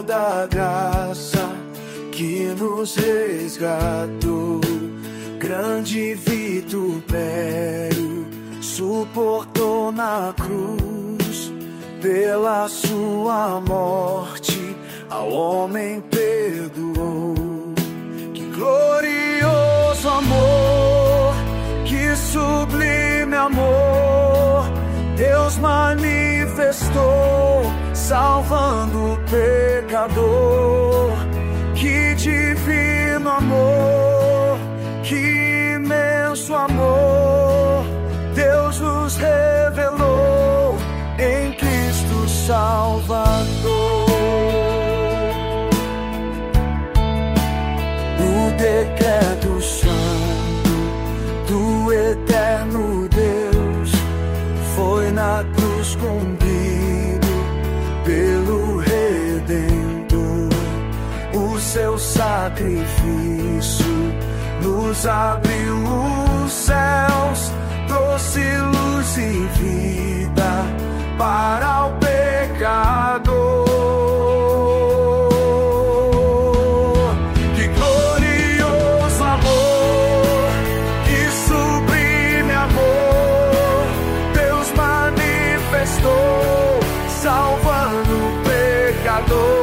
da graça que nos resgatou. Grande vitupério suportou na cruz, pela sua morte ao homem perdoou. Que glorioso amor, que sublime amor, Deus manifestou, salvando o pecador. Que divino amor, que imenso amor, Deus nos revelou em Cristo Salvador. O decreto santo do eterno Deus foi na cruz cumprido pelo Redentor. O seu sacrifício nos abriu os céus, trouxe luz e vida para o pecador. Que glorioso amor, que sublime amor, Deus manifestou, salvando o pecador.